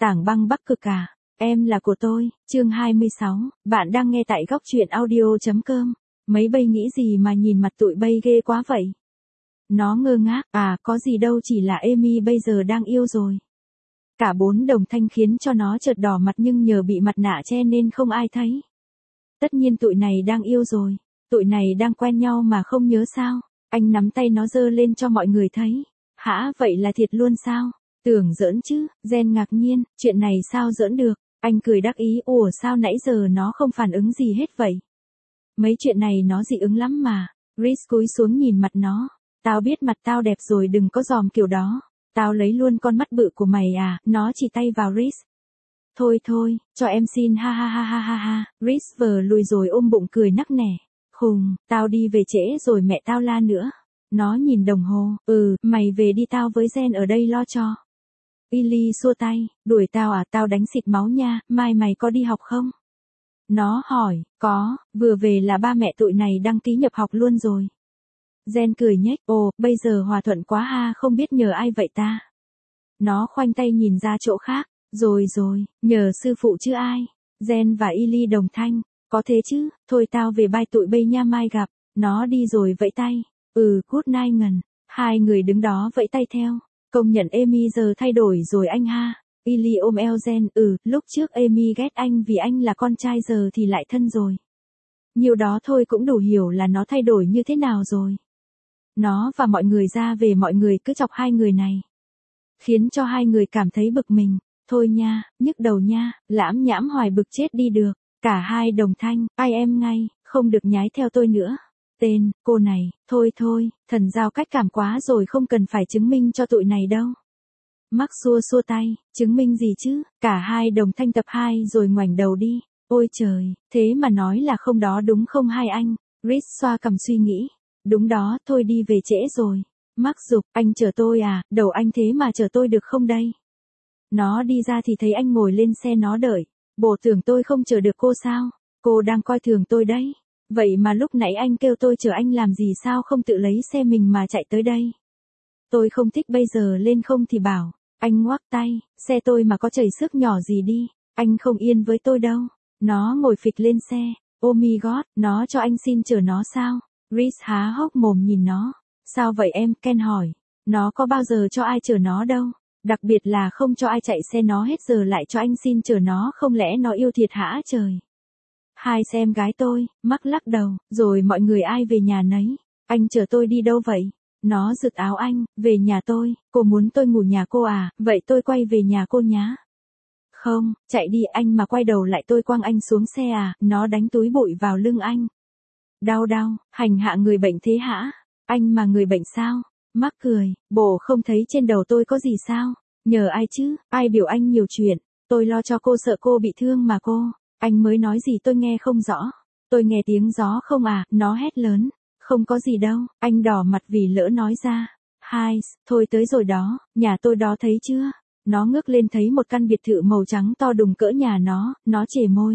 Tảng băng Bắc Cực à, em là của tôi, chương 26, bạn đang nghe tại góc truyện audio.com. Mấy bây nghĩ gì mà nhìn mặt tụi bây ghê quá vậy? Nó ngơ ngác, có gì đâu, chỉ là Amy bây giờ đang yêu rồi. Cả bốn đồng thanh khiến cho nó chợt đỏ mặt, nhưng nhờ bị mặt nạ che nên không ai thấy. Tất nhiên tụi này đang yêu rồi, tụi này đang quen nhau mà không nhớ sao? Anh nắm tay nó giơ lên cho mọi người thấy. Hả, vậy là thiệt luôn sao? Tưởng giỡn chứ, Jen ngạc nhiên, chuyện này sao giỡn được? Anh cười đắc ý, ủa sao nãy giờ nó không phản ứng gì hết vậy? Mấy chuyện này nó dị ứng lắm mà. Rhys cúi xuống nhìn mặt nó. Tao biết mặt tao đẹp rồi, đừng có dòm kiểu đó. Tao lấy luôn con mắt bự của mày à, nó chỉ tay vào Rhys. Thôi, cho em xin, ha ha ha ha ha ha. Rhys vờ lùi rồi ôm bụng cười nắc nẻ. Khùng, tao đi về trễ rồi mẹ tao la nữa. Nó nhìn đồng hồ, mày về đi, tao với Jen ở đây lo cho. Billy xua tay, đuổi tao à, tao đánh xịt máu nha, mai mày có đi học không? Nó hỏi, có, vừa về là ba mẹ tụi này đăng ký nhập học luôn rồi. Jen cười nhếch, ồ, bây giờ hòa thuận quá ha, không biết nhờ ai vậy ta? Nó khoanh tay nhìn ra chỗ khác, rồi, nhờ sư phụ chứ ai? Jen và Billy đồng thanh, có thế chứ, thôi tao về bye tụi bây nha, mai gặp. Nó đi rồi vẫy tay, good night ngần. Hai người đứng đó vẫy tay theo. Công nhận Amy giờ thay đổi rồi anh ha. Billy ôm eo Jen, lúc trước Amy ghét anh vì anh là con trai, giờ thì lại thân rồi. Nhiều đó thôi cũng đủ hiểu là nó thay đổi như thế nào rồi. Nó và mọi người ra về, mọi người cứ chọc hai người này. Khiến cho hai người cảm thấy bực mình. Thôi nha, nhức đầu nha, lãm nhãm hoài bực chết đi được. Cả hai đồng thanh, ai em ngay, không được nhái theo tôi nữa. Tên, cô này, thôi, thần giao cách cảm quá rồi, không cần phải chứng minh cho tụi này đâu. Mark xua tay, chứng minh gì chứ, cả hai đồng thanh tập 2 rồi ngoảnh đầu đi. Ôi trời, thế mà nói là không đó đúng không hai anh? Rhys xoa cằm suy nghĩ. Đúng đó, thôi đi về trễ rồi. Mark giục, anh chờ tôi à, đầu anh thế mà chờ tôi được không đây? Nó đi ra thì thấy anh ngồi lên xe nó đợi. Bộ tưởng tôi không chờ được cô sao? Cô đang coi thường tôi đấy. Vậy mà lúc nãy anh kêu tôi chờ anh làm gì, sao không tự lấy xe mình mà chạy tới đây? Tôi không thích, bây giờ lên không thì bảo. Anh ngoác tay, xe tôi mà có chảy xước nhỏ gì đi, anh không yên với tôi đâu. Nó ngồi phịch lên xe, oh my god, nó cho anh xin chở nó sao? Rhys há hốc mồm nhìn nó. Sao vậy em? Ken hỏi. Nó có bao giờ cho ai chở nó đâu. Đặc biệt là không cho ai chạy xe nó hết, giờ lại cho anh xin chở nó, không lẽ nó yêu thiệt hả trời? Hai xem gái tôi, Mark lắc đầu, rồi mọi người ai về nhà nấy. Anh chở tôi đi đâu vậy? Nó giựt áo anh, về nhà tôi, cô muốn tôi ngủ nhà cô à, vậy tôi quay về nhà cô nhá. Không, chạy đi anh, mà quay đầu lại tôi quăng anh xuống xe à, nó đánh túi bụi vào lưng anh. Đau, hành hạ người bệnh thế hả? Anh mà người bệnh sao? Mark cười, bồ không thấy trên đầu tôi có gì sao? Nhờ ai chứ, ai biểu anh nhiều chuyện, tôi lo cho cô, sợ cô bị thương mà cô. Anh mới nói gì tôi nghe không rõ. Tôi nghe tiếng gió không à, nó hét lớn. Không có gì đâu, anh đỏ mặt vì lỡ nói ra. Hai, thôi tới rồi đó, nhà tôi đó thấy chưa? Nó ngước lên thấy một căn biệt thự màu trắng to đùng cỡ nhà nó chề môi.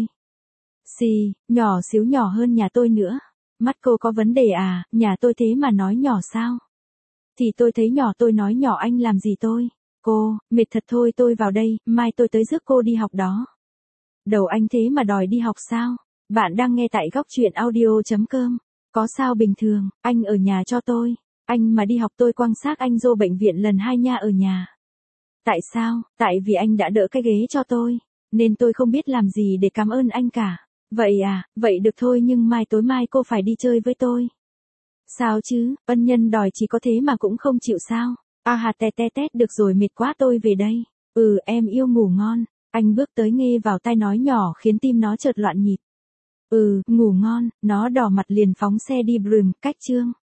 Xì, nhỏ xíu, nhỏ hơn nhà tôi nữa. Mắt cô có vấn đề à, nhà tôi thế mà nói nhỏ sao? Thì tôi thấy nhỏ, tôi nói nhỏ, anh làm gì tôi? Cô, mệt thật, thôi tôi vào đây, mai tôi tới rước cô đi học đó. Đầu anh thế mà đòi đi học sao? Bạn đang nghe tại góc truyện audio.com. Có sao bình thường, anh ở nhà cho tôi. Anh mà đi học tôi quăng xác anh vô bệnh viện lần 2 nha, ở nhà. Tại sao? Tại vì anh đã đỡ cái ghế cho tôi. Nên tôi không biết làm gì để cảm ơn anh cả. Vậy à, vậy được thôi, nhưng tối mai cô phải đi chơi với tôi. Sao chứ, ân nhân đòi chỉ có thế mà cũng không chịu sao? Tét, được rồi, mệt quá, tôi về đây. Em yêu, ngủ ngon. Anh bước tới nghe vào tai nói nhỏ khiến tim nó chợt loạn nhịp. Ngủ ngon, nó đỏ mặt liền phóng xe đi. Cách chương